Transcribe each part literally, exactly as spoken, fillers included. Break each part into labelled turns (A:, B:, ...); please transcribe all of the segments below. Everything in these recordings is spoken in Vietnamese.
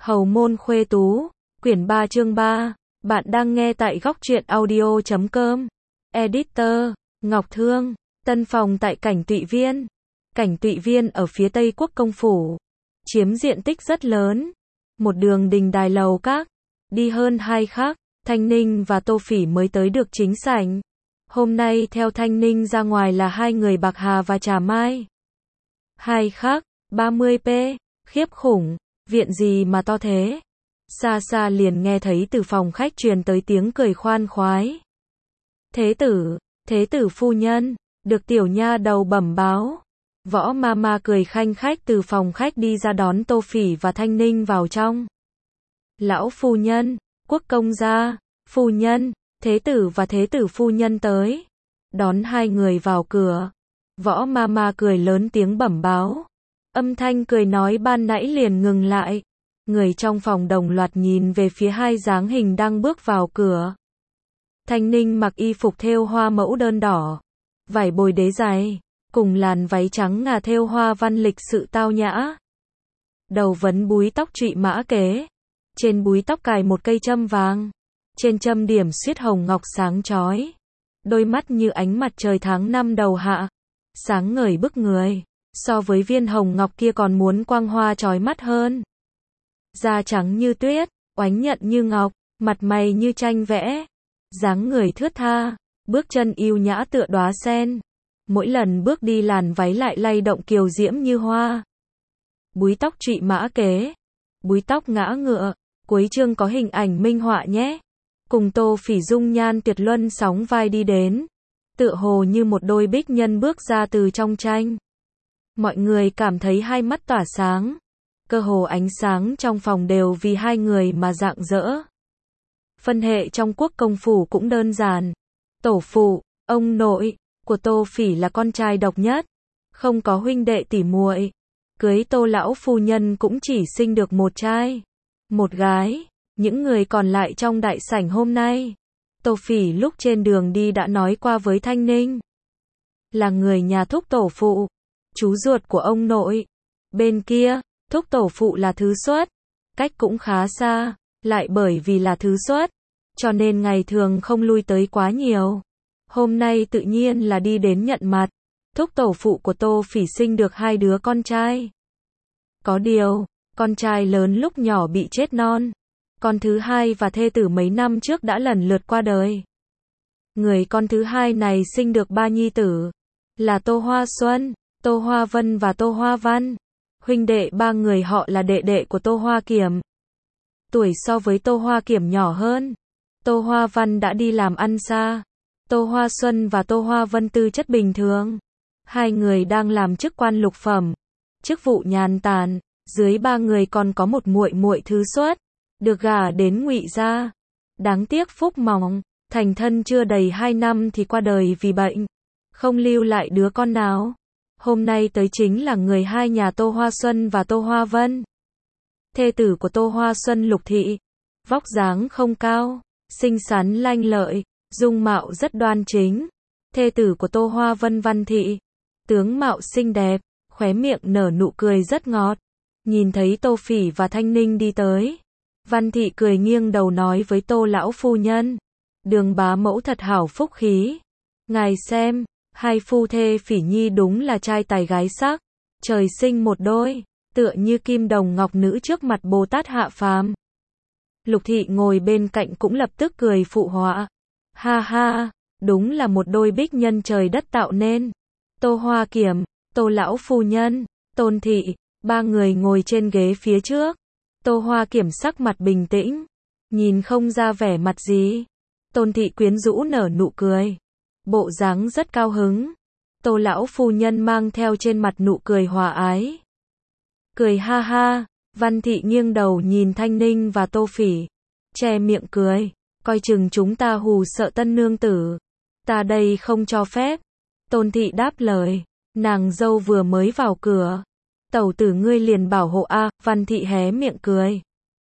A: Hầu môn khuê tú, quyển ba chương ba, bạn đang nghe tại góc truyện audio chấm com. Editor, Ngọc Thương, tân phòng tại Cảnh Tụy Viên. Cảnh Tụy Viên ở phía tây quốc công phủ, chiếm diện tích rất lớn. Một đường đình đài lầu các, đi hơn hai khắc, Thanh Ninh và Tô Phỉ mới tới được chính sảnh. Hôm nay theo Thanh Ninh ra ngoài là hai người Bạc Hà và Trà Mai. Hai khắc, ba mươi p, khiếp khủng, viện gì mà to thế? Xa xa liền nghe thấy từ phòng khách truyền tới tiếng cười khoan khoái. Thế tử, thế tử phu nhân, được tiểu nha đầu bẩm báo. Võ ma ma cười khanh khách từ phòng khách đi ra đón Tô Phỉ và Thanh Ninh vào trong. Lão phu nhân, quốc công gia, phu nhân, thế tử và thế tử phu nhân tới. Đón hai người vào cửa. Võ ma ma cười lớn tiếng bẩm báo. Âm thanh cười nói ban nãy liền ngừng lại. Người trong phòng đồng loạt nhìn về phía hai dáng hình đang bước vào cửa. Thanh Ninh mặc y phục thêu hoa mẫu đơn đỏ, vải bồi đế dày, cùng làn váy trắng ngà thêu hoa văn lịch sự tao nhã. Đầu vấn búi tóc trụy mã kế, trên búi tóc cài một cây châm vàng, trên châm điểm xuyết hồng ngọc sáng chói. Đôi mắt như ánh mặt trời tháng năm đầu hạ, sáng ngời bức người, so với viên hồng ngọc kia còn muốn quang hoa chói mắt hơn. Da trắng như tuyết, oánh nhận như ngọc, mặt mày như tranh vẽ, dáng người thướt tha, bước chân yêu nhã tựa đóa sen. Mỗi lần bước đi làn váy lại lay động kiều diễm như hoa. Búi tóc trụy mã kế, búi tóc ngã ngựa, cuối chương có hình ảnh minh họa nhé. Cùng Tô Phỉ dung nhan tuyệt luân sóng vai đi đến, tựa hồ như một đôi bích nhân bước ra từ trong tranh. Mọi người cảm thấy hai mắt tỏa sáng, cơ hồ ánh sáng trong phòng đều vì hai người mà rạng rỡ. Phân hệ trong quốc công phủ cũng đơn giản. Tổ phụ, ông nội của Tô Phỉ là con trai độc nhất, không có huynh đệ tỉ muội. Cưới Tô lão phu nhân cũng chỉ sinh được một trai, một gái. Những người còn lại trong đại sảnh hôm nay, Tô Phỉ lúc trên đường đi đã nói qua với Thanh Ninh. Là người nhà thúc tổ phụ, chú ruột của ông nội. Bên kia, thúc tổ phụ là thứ xuất, cách cũng khá xa, lại bởi vì là thứ xuất, cho nên ngày thường không lui tới quá nhiều. Hôm nay tự nhiên là đi đến nhận mặt. Thúc tổ phụ của Tô Phỉ sinh được hai đứa con trai. Có điều, con trai lớn lúc nhỏ bị chết non. Con thứ hai và thê tử mấy năm trước đã lần lượt qua đời. Người con thứ hai này sinh được ba nhi tử, là Tô Hoa Xuân, Tô Hoa Vân và Tô Hoa Văn. Huynh đệ ba người họ là đệ đệ của Tô Hoa Kiểm. Tuổi so với Tô Hoa Kiểm nhỏ hơn. Tô Hoa Văn đã đi làm ăn xa. Tô Hoa Xuân và Tô Hoa Vân tư chất bình thường. Hai người đang làm chức quan lục phẩm, chức vụ nhàn tản. Dưới ba người còn có một muội muội thứ xuất, được gả đến Ngụy gia. Đáng tiếc phúc mỏng, thành thân chưa đầy hai năm thì qua đời vì bệnh, không lưu lại đứa con nào. Hôm nay tới chính là người hai nhà Tô Hoa Xuân và Tô Hoa Vân. Thê tử của Tô Hoa Xuân Lục Thị, vóc dáng không cao, xinh xắn lanh lợi, dung mạo rất đoan chính. Thê tử của Tô Hoa Vân Văn Thị, tướng mạo xinh đẹp, khóe miệng nở nụ cười rất ngọt. Nhìn thấy Tô Phỉ và Thanh Ninh đi tới, Văn Thị cười nghiêng đầu nói với Tô lão phu nhân, Đường bá mẫu thật hảo phúc khí. Ngài xem, hai phu thê Phỉ nhi đúng là trai tài gái sắc, trời sinh một đôi, tựa như kim đồng ngọc nữ trước mặt Bồ Tát hạ phàm. Lục Thị ngồi bên cạnh cũng lập tức cười phụ họa. Ha ha, đúng là một đôi bích nhân trời đất tạo nên. Tô Hoa Kiểm, Tô lão phu nhân, Tôn Thị, ba người ngồi trên ghế phía trước. Tô Hoa Kiểm sắc mặt bình tĩnh, nhìn không ra vẻ mặt gì. Tôn Thị quyến rũ nở nụ cười, bộ dáng rất cao hứng. Tô lão phu nhân mang theo trên mặt nụ cười hòa ái. Cười ha ha, Văn Thị nghiêng đầu nhìn Thanh Ninh và Tô Phỉ, che miệng cười, coi chừng chúng ta hù sợ tân nương tử. Ta đây không cho phép. Tôn Thị đáp lời, nàng dâu vừa mới vào cửa. Tẩu tử ngươi liền bảo hộ a. À, Văn Thị hé miệng cười.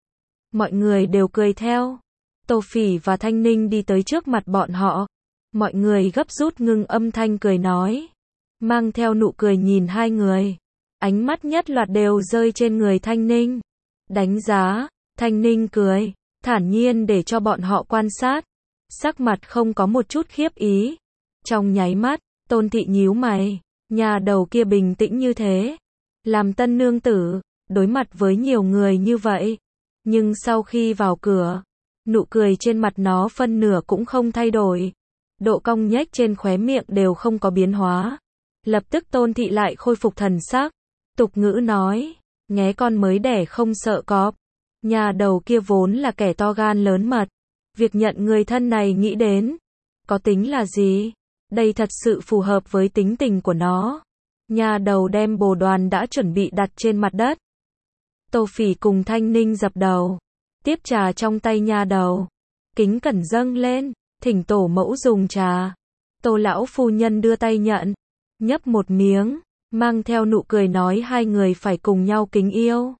A: Mọi người đều cười theo. Tô Phỉ và Thanh Ninh đi tới trước mặt bọn họ. Mọi người gấp rút ngưng âm thanh cười nói, mang theo nụ cười nhìn hai người. Ánh mắt nhất loạt đều rơi trên người Thanh Ninh. Đánh giá, Thanh Ninh cười, thản nhiên để cho bọn họ quan sát. Sắc mặt không có một chút khiếp ý. Trong nháy mắt, Tôn Thị nhíu mày, nhà đầu kia bình tĩnh như thế. Làm tân nương tử, đối mặt với nhiều người như vậy. Nhưng sau khi vào cửa, nụ cười trên mặt nó phân nửa cũng không thay đổi. Độ cong nhếch trên khóe miệng đều không có biến hóa. Lập tức Tôn Thị lại khôi phục thần sắc. Tục ngữ nói, nghé con mới đẻ không sợ cọp. Nhà đầu kia vốn là kẻ to gan lớn mật. Việc nhận người thân này nghĩ đến, có tính là gì? Đây thật sự phù hợp với tính tình của nó. Nhà đầu đem bồ đoàn đã chuẩn bị đặt trên mặt đất. Tô Phỉ cùng Thanh Ninh dập đầu, tiếp trà trong tay nhà đầu, kính cẩn dâng lên, thỉnh tổ mẫu dùng trà. Tô lão phu nhân đưa tay nhận, nhấp một miếng, mang theo nụ cười nói hai người phải cùng nhau kính yêu.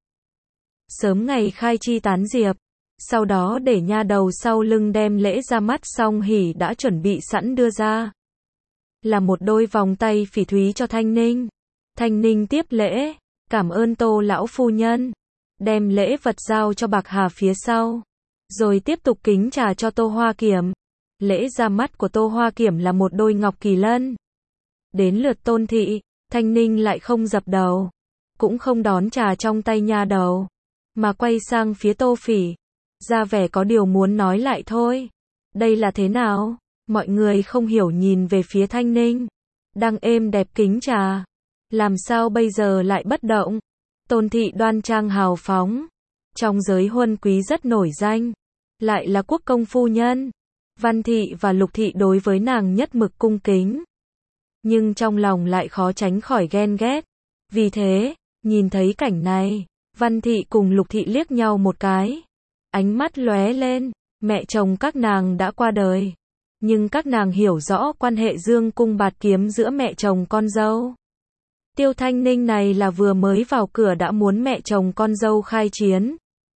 A: Sớm ngày khai chi tán diệp, sau đó để nha đầu sau lưng đem lễ ra mắt xong hỉ đã chuẩn bị sẵn đưa ra. Là một đôi vòng tay phỉ thúy cho Thanh Ninh. Thanh Ninh tiếp lễ, cảm ơn Tô lão phu nhân, đem lễ vật giao cho Bạc Hà phía sau, rồi tiếp tục kính trà cho Tô Hoa Kiểm. Lễ ra mắt của Tô Hoa Kiểm là một đôi ngọc kỳ lân. Đến lượt Tôn Thị, Thanh Ninh lại không dập đầu, cũng không đón trà trong tay nha đầu, mà quay sang phía Tô Phỉ, ra vẻ có điều muốn nói lại thôi. Đây là thế nào? Mọi người không hiểu nhìn về phía Thanh Ninh, đang êm đẹp kính trà, làm sao bây giờ lại bất động? Tôn Thị đoan trang hào phóng, trong giới huân quý rất nổi danh, lại là quốc công phu nhân. Văn Thị và Lục Thị đối với nàng nhất mực cung kính, nhưng trong lòng lại khó tránh khỏi ghen ghét. Vì thế, nhìn thấy cảnh này, Văn Thị cùng Lục Thị liếc nhau một cái, ánh mắt lóe lên. Mẹ chồng các nàng đã qua đời, nhưng các nàng hiểu rõ quan hệ dương cung bạt kiếm giữa mẹ chồng con dâu. Tiêu Thanh Ninh này là vừa mới vào cửa đã muốn mẹ chồng con dâu khai chiến.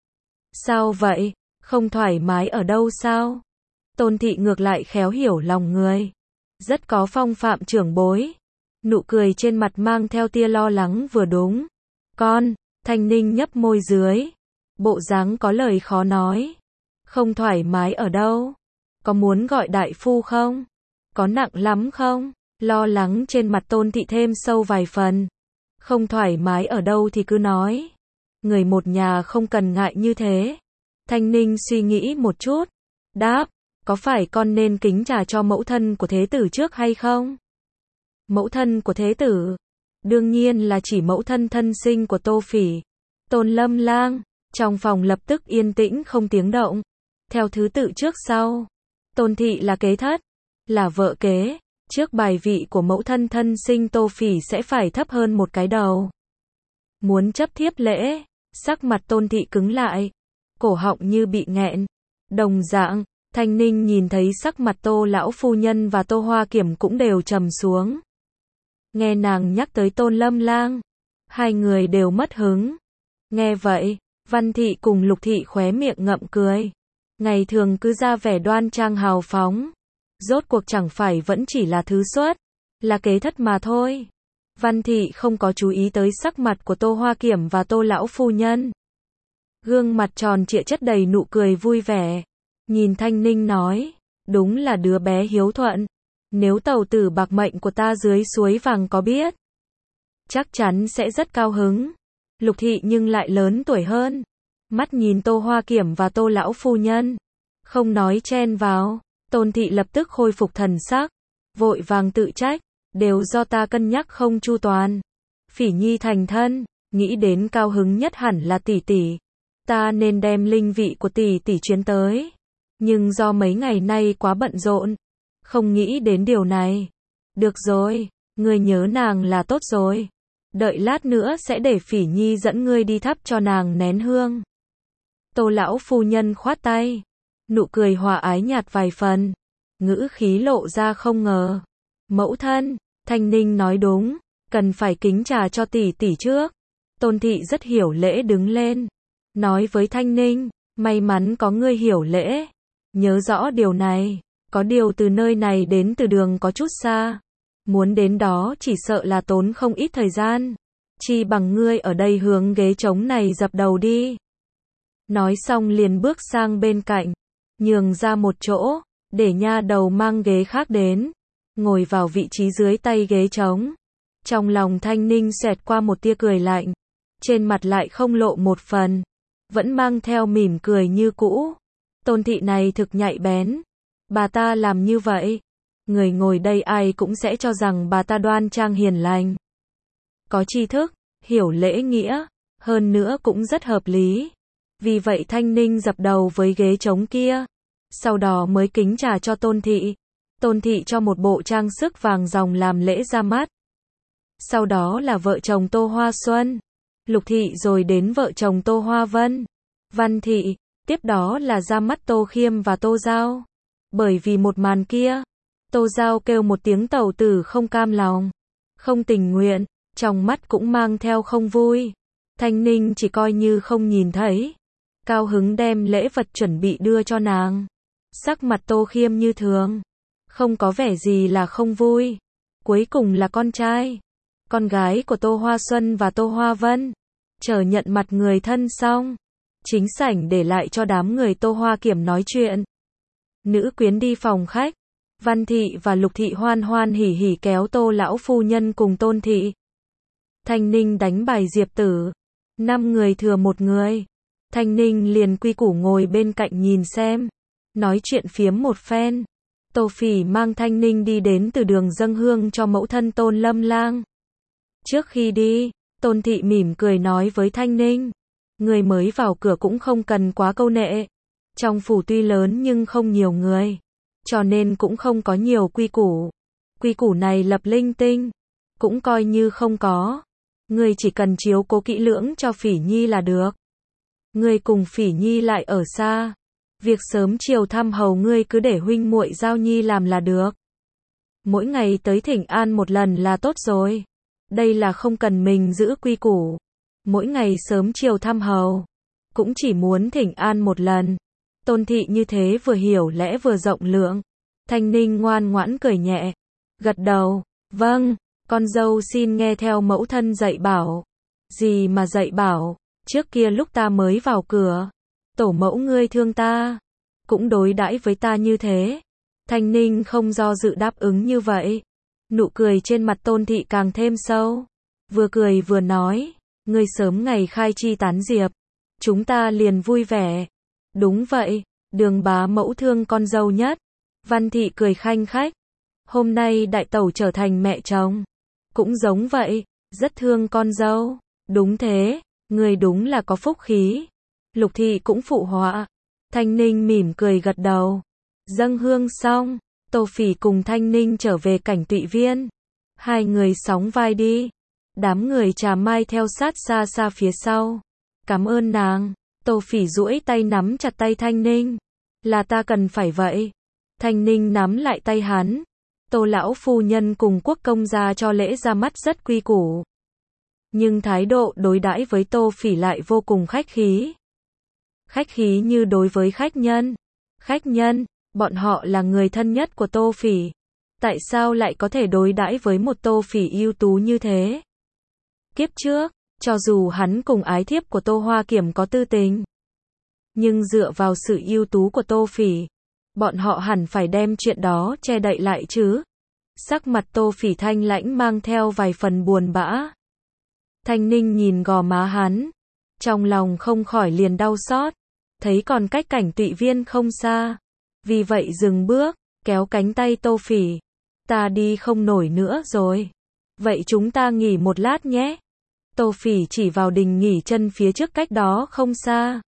A: Sao vậy? Không thoải mái ở đâu sao? Tôn Thị ngược lại khéo hiểu lòng người, rất có phong phạm trưởng bối. Nụ cười trên mặt mang theo tia lo lắng vừa đúng. Con, Thanh Ninh nhấp môi dưới, bộ dáng có lời khó nói. Không thoải mái ở đâu? Có muốn gọi đại phu không? Có nặng lắm không? Lo lắng trên mặt Tôn Thị thêm sâu vài phần. Không thoải mái ở đâu thì cứ nói. Người một nhà không cần ngại như thế. Thanh Ninh suy nghĩ một chút, đáp, có phải con nên kính trà cho mẫu thân của thế tử trước hay không? Mẫu thân của thế tử? Đương nhiên là chỉ mẫu thân thân sinh của Tô Phỉ. Tôn Lâm Lang. Trong phòng lập tức yên tĩnh không tiếng động. Theo thứ tự trước sau. Tôn Thị là kế thất, là vợ kế. Trước bài vị của mẫu thân thân sinh Tô Phỉ sẽ phải thấp hơn một cái đầu. Muốn chấp thiếp lễ, sắc mặt Tôn Thị cứng lại, cổ họng như bị nghẹn. Đồng dạng, Thanh Ninh nhìn thấy sắc mặt Tô lão phu nhân và Tô Hoa Kiểm cũng đều trầm xuống. Nghe nàng nhắc tới Tôn Lâm Lang, hai người đều mất hứng. Nghe vậy, Văn Thị cùng Lục Thị khóe miệng ngậm cười. Ngày thường cứ ra vẻ đoan trang hào phóng, rốt cuộc chẳng phải vẫn chỉ là thứ xuất, là kế thất mà thôi. Văn Thị không có chú ý tới sắc mặt của Tô Hoa Kiểm và Tô lão phu nhân. Gương mặt tròn trịa chất đầy nụ cười vui vẻ, nhìn Thanh Ninh nói, đúng là đứa bé hiếu thuận. Nếu tàu tử bạc mệnh của ta dưới suối vàng có biết, chắc chắn sẽ rất cao hứng. Lục Thị nhưng lại lớn tuổi hơn, mắt nhìn Tô Hoa Kiểm và Tô lão phu nhân, không nói chen vào. Tôn Thị lập tức khôi phục thần sắc, vội vàng tự trách, đều do ta cân nhắc không chu toàn. Phỉ Nhi thành thân, nghĩ đến cao hứng nhất hẳn là tỷ tỷ, ta nên đem linh vị của tỷ tỷ chuyến tới, nhưng do mấy ngày nay quá bận rộn, không nghĩ đến điều này. Được rồi, ngươi nhớ nàng là tốt rồi, đợi lát nữa sẽ để Phỉ Nhi dẫn ngươi đi thắp cho nàng nén hương. Tô lão phu nhân khoát tay, nụ cười hòa ái nhạt vài phần, ngữ khí lộ ra không ngờ. Mẫu thân, Thanh Ninh nói đúng, cần phải kính trà cho tỷ tỷ trước. Tôn Thị rất hiểu lễ đứng lên, nói với Thanh Ninh, may mắn có ngươi hiểu lễ, nhớ rõ điều này. Có điều từ nơi này đến từ đường có chút xa, muốn đến đó chỉ sợ là tốn không ít thời gian. Chi bằng ngươi ở đây hướng ghế trống này dập đầu đi. Nói xong liền bước sang bên cạnh, nhường ra một chỗ, để nha đầu mang ghế khác đến, ngồi vào vị trí dưới tay ghế trống. Trong lòng Thanh Ninh xẹt qua một tia cười lạnh, trên mặt lại không lộ một phần, vẫn mang theo mỉm cười như cũ. Tôn thị này thực nhạy bén, bà ta làm như vậy, người ngồi đây ai cũng sẽ cho rằng bà ta đoan trang hiền lành, có tri thức, hiểu lễ nghĩa, hơn nữa cũng rất hợp lý. Vì vậy Thanh Ninh dập đầu với ghế trống kia, sau đó mới kính trà cho Tôn thị. Tôn thị cho một bộ trang sức vàng ròng làm lễ ra mắt. Sau đó là vợ chồng Tô Hoa Xuân, Lục thị, rồi đến vợ chồng Tô Hoa Vân, Văn thị, tiếp đó là ra mắt Tô Khiêm và Tô Giao. Bởi vì một màn kia, Tô Giao kêu một tiếng tẩu tử không cam lòng, không tình nguyện, trong mắt cũng mang theo không vui. Thanh Ninh chỉ coi như không nhìn thấy, cao hứng đem lễ vật chuẩn bị đưa cho nàng. Sắc mặt Tô Khiêm như thường, không có vẻ gì là không vui. Cuối cùng là con trai, con gái của Tô Hoa Xuân và Tô Hoa Vân, chờ nhận mặt người thân xong, chính sảnh để lại cho đám người Tô Hoa Kiểm nói chuyện. Nữ quyến đi phòng khách, Văn thị và Lục thị hoan hoan hỉ hỉ kéo Tô lão phu nhân cùng Tôn thị. Thanh Ninh đánh bài diệp tử, năm người thừa một người. Thanh Ninh liền quy củ ngồi bên cạnh nhìn xem, nói chuyện phiếm một phen. Tô Phỉ mang Thanh Ninh đi đến từ đường dâng hương cho mẫu thân Tôn Lâm Lang. Trước khi đi, Tôn thị mỉm cười nói với Thanh Ninh, người mới vào cửa cũng không cần quá câu nệ. Trong phủ tuy lớn nhưng không nhiều người, cho nên cũng không có nhiều quy củ. Quy củ này lập linh tinh, cũng coi như không có. Người chỉ cần chiếu cố kỹ lưỡng cho Phỉ Nhi là được. Người cùng Phỉ Nhi lại ở xa, việc sớm chiều thăm hầu ngươi cứ để huynh muội Giao Nhi làm là được. Mỗi ngày tới thỉnh an một lần là tốt rồi. Đây là không cần mình giữ quy củ. Mỗi ngày sớm chiều thăm hầu, cũng chỉ muốn thỉnh an một lần. Tôn thị như thế vừa hiểu lẽ vừa rộng lượng. Thanh Ninh ngoan ngoãn cười nhẹ, gật đầu, vâng, con dâu xin nghe theo mẫu thân dạy bảo. Gì mà dạy bảo, trước kia lúc ta mới vào cửa, tổ mẫu ngươi thương ta, cũng đối đãi với ta như thế. Thanh Ninh không do dự đáp ứng như vậy. Nụ cười trên mặt Tôn thị càng thêm sâu, vừa cười vừa nói, ngươi sớm ngày khai chi tán diệp, chúng ta liền vui vẻ. Đúng vậy, Đường bá mẫu thương con dâu nhất. Văn thị cười khanh khách, hôm nay đại tẩu trở thành mẹ chồng, cũng giống vậy, rất thương con dâu. Đúng thế, người đúng là có phúc khí. Lục thị cũng phụ họa. Thanh Ninh mỉm cười gật đầu. Dâng hương xong, Tô Phỉ cùng Thanh Ninh trở về cảnh Tụy Viên. Hai người sóng vai đi. Đám người Trà Mai theo sát xa xa phía sau. Cảm ơn nàng. Tô Phỉ duỗi tay nắm chặt tay Thanh Ninh. Là ta cần phải vậy. Thanh Ninh nắm lại tay hắn. Tô lão phu nhân cùng Quốc công gia cho lễ ra mắt rất quy củ, nhưng thái độ đối đãi với Tô Phỉ lại vô cùng khách khí. Khách khí như đối với khách nhân. Khách nhân, bọn họ là người thân nhất của Tô Phỉ. Tại sao lại có thể đối đãi với một Tô Phỉ ưu tú như thế? Kiếp trước, cho dù hắn cùng ái thiếp của Tô Hoa Kiểm có tư tình, nhưng dựa vào sự ưu tú của Tô Phỉ, bọn họ hẳn phải đem chuyện đó che đậy lại chứ. Sắc mặt Tô Phỉ thanh lãnh mang theo vài phần buồn bã. Thanh Ninh nhìn gò má hắn, trong lòng không khỏi liền đau xót, thấy còn cách cảnh Tụy Viên không xa, vì vậy dừng bước, kéo cánh tay Tô Phỉ. Ta đi không nổi nữa rồi, vậy chúng ta nghỉ một lát nhé. Tô Phỉ chỉ vào đình nghỉ chân phía trước cách đó không xa.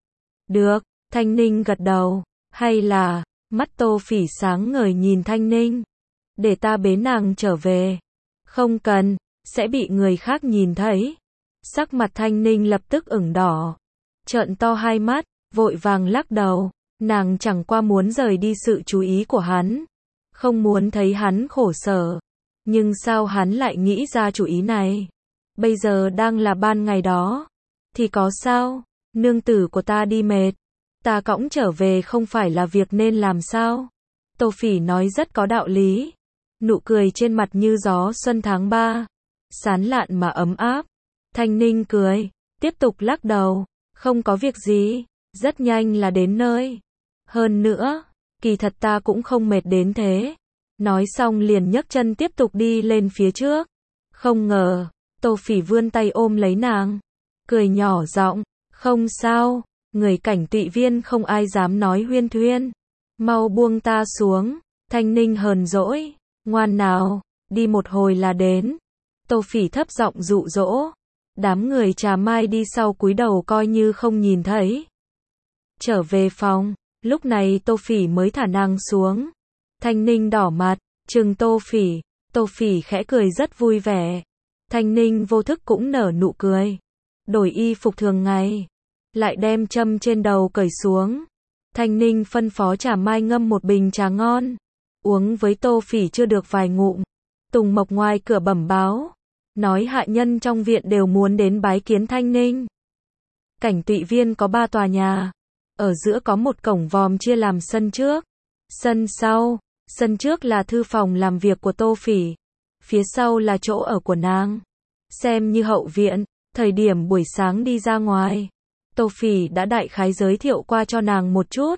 A: Được, Thanh Ninh gật đầu. Hay là, mắt Tô Phỉ sáng ngời nhìn Thanh Ninh, để ta bế nàng trở về. Không cần, sẽ bị người khác nhìn thấy. Sắc mặt Thanh Ninh lập tức ửng đỏ, trợn to hai mắt, vội vàng lắc đầu. Nàng chẳng qua muốn rời đi sự chú ý của hắn, không muốn thấy hắn khổ sở. Nhưng sao hắn lại nghĩ ra chủ ý này? Bây giờ đang là ban ngày đó, thì có sao? Nương tử của ta đi mệt, ta cõng trở về không phải là việc nên làm sao? Tô Phỉ nói rất có đạo lý. Nụ cười trên mặt như gió xuân tháng ba, sán lạn mà ấm áp. Thanh Ninh cười, tiếp tục lắc đầu. Không có việc gì, rất nhanh là đến nơi. Hơn nữa, kỳ thật ta cũng không mệt đến thế. Nói xong liền nhấc chân tiếp tục đi lên phía trước. Không ngờ, Tô Phỉ vươn tay ôm lấy nàng, cười nhỏ giọng, không sao, người cảnh tụy viên không ai dám nói huyên thuyên. Mau buông ta xuống, Thanh Ninh hờn dỗi, ngoan nào, đi một hồi là đến. Tô Phỉ thấp giọng dụ dỗ. Đám người Trà Mai đi sau cúi đầu coi như không nhìn thấy. Trở về phòng, lúc này Tô Phỉ mới thả nàng xuống. Thanh Ninh đỏ mặt, trừng Tô Phỉ, Tô Phỉ khẽ cười rất vui vẻ. Thanh Ninh vô thức cũng nở nụ cười. Đổi y phục thường ngày, lại đem châm trên đầu cởi xuống. Thanh Ninh phân phó Trà Mai ngâm một bình trà ngon, uống với Tô Phỉ chưa được vài ngụm. Tùng Mộc ngoài cửa bẩm báo, nói hạ nhân trong viện đều muốn đến bái kiến Thanh Ninh. Cảnh tụy viên có ba tòa nhà, ở giữa có một cổng vòm chia làm sân trước, sân sau. Sân trước là thư phòng làm việc của Tô Phỉ, phía sau là chỗ ở của nàng, xem như hậu viện. Thời điểm buổi sáng đi ra ngoài, Tô Phỉ đã đại khái giới thiệu qua cho nàng một chút.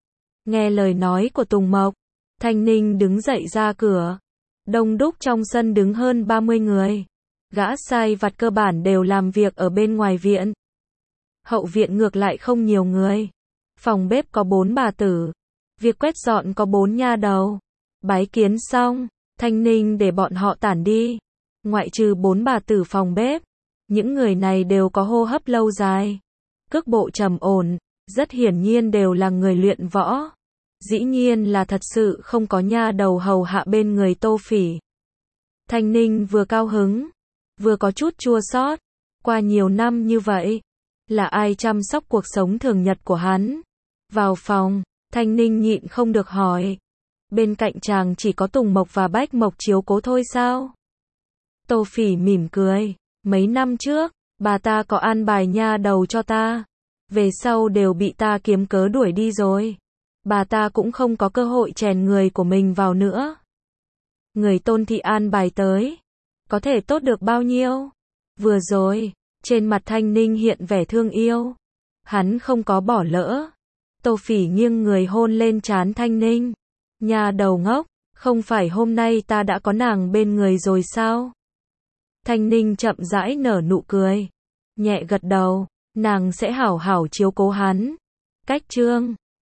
A: Nghe lời nói của Tùng Mộc, Thanh Ninh đứng dậy ra cửa. Đông đúc trong sân đứng hơn ba mươi người. Gã sai vặt cơ bản đều làm việc ở bên ngoài viện. Hậu viện ngược lại không nhiều người. Phòng bếp có bốn bà tử. Việc quét dọn có bốn nha đầu. Bái kiến xong, Thanh Ninh để bọn họ tản đi. Ngoại trừ bốn bà tử phòng bếp, những người này đều có hô hấp lâu dài, cước bộ trầm ổn, rất hiển nhiên đều là người luyện võ. Dĩ nhiên là thật sự không có nha đầu hầu hạ bên người Tô Phỉ. Thanh Ninh vừa cao hứng, vừa có chút chua xót. Qua nhiều năm như vậy, là ai chăm sóc cuộc sống thường nhật của hắn? Vào phòng, Thanh Ninh nhịn không được hỏi. Bên cạnh chàng chỉ có Tùng Mộc và Bách Mộc chiếu cố thôi sao? Tô Phỉ mỉm cười. Mấy năm trước, bà ta có an bài nha đầu cho ta. Về sau đều bị ta kiếm cớ đuổi đi rồi. Bà ta cũng không có cơ hội chèn người của mình vào nữa. Người Tôn thị an bài tới, có thể tốt được bao nhiêu? Vừa rồi, trên mặt Thanh Ninh hiện vẻ thương yêu. Hắn không có bỏ lỡ. Tô Phỉ nghiêng người hôn lên trán Thanh Ninh. Nhà đầu ngốc, không phải hôm nay ta đã có nàng bên người rồi sao? Thanh Ninh chậm rãi nở nụ cười, nhẹ gật đầu, nàng sẽ hảo hảo chiếu cố hắn. Cách chương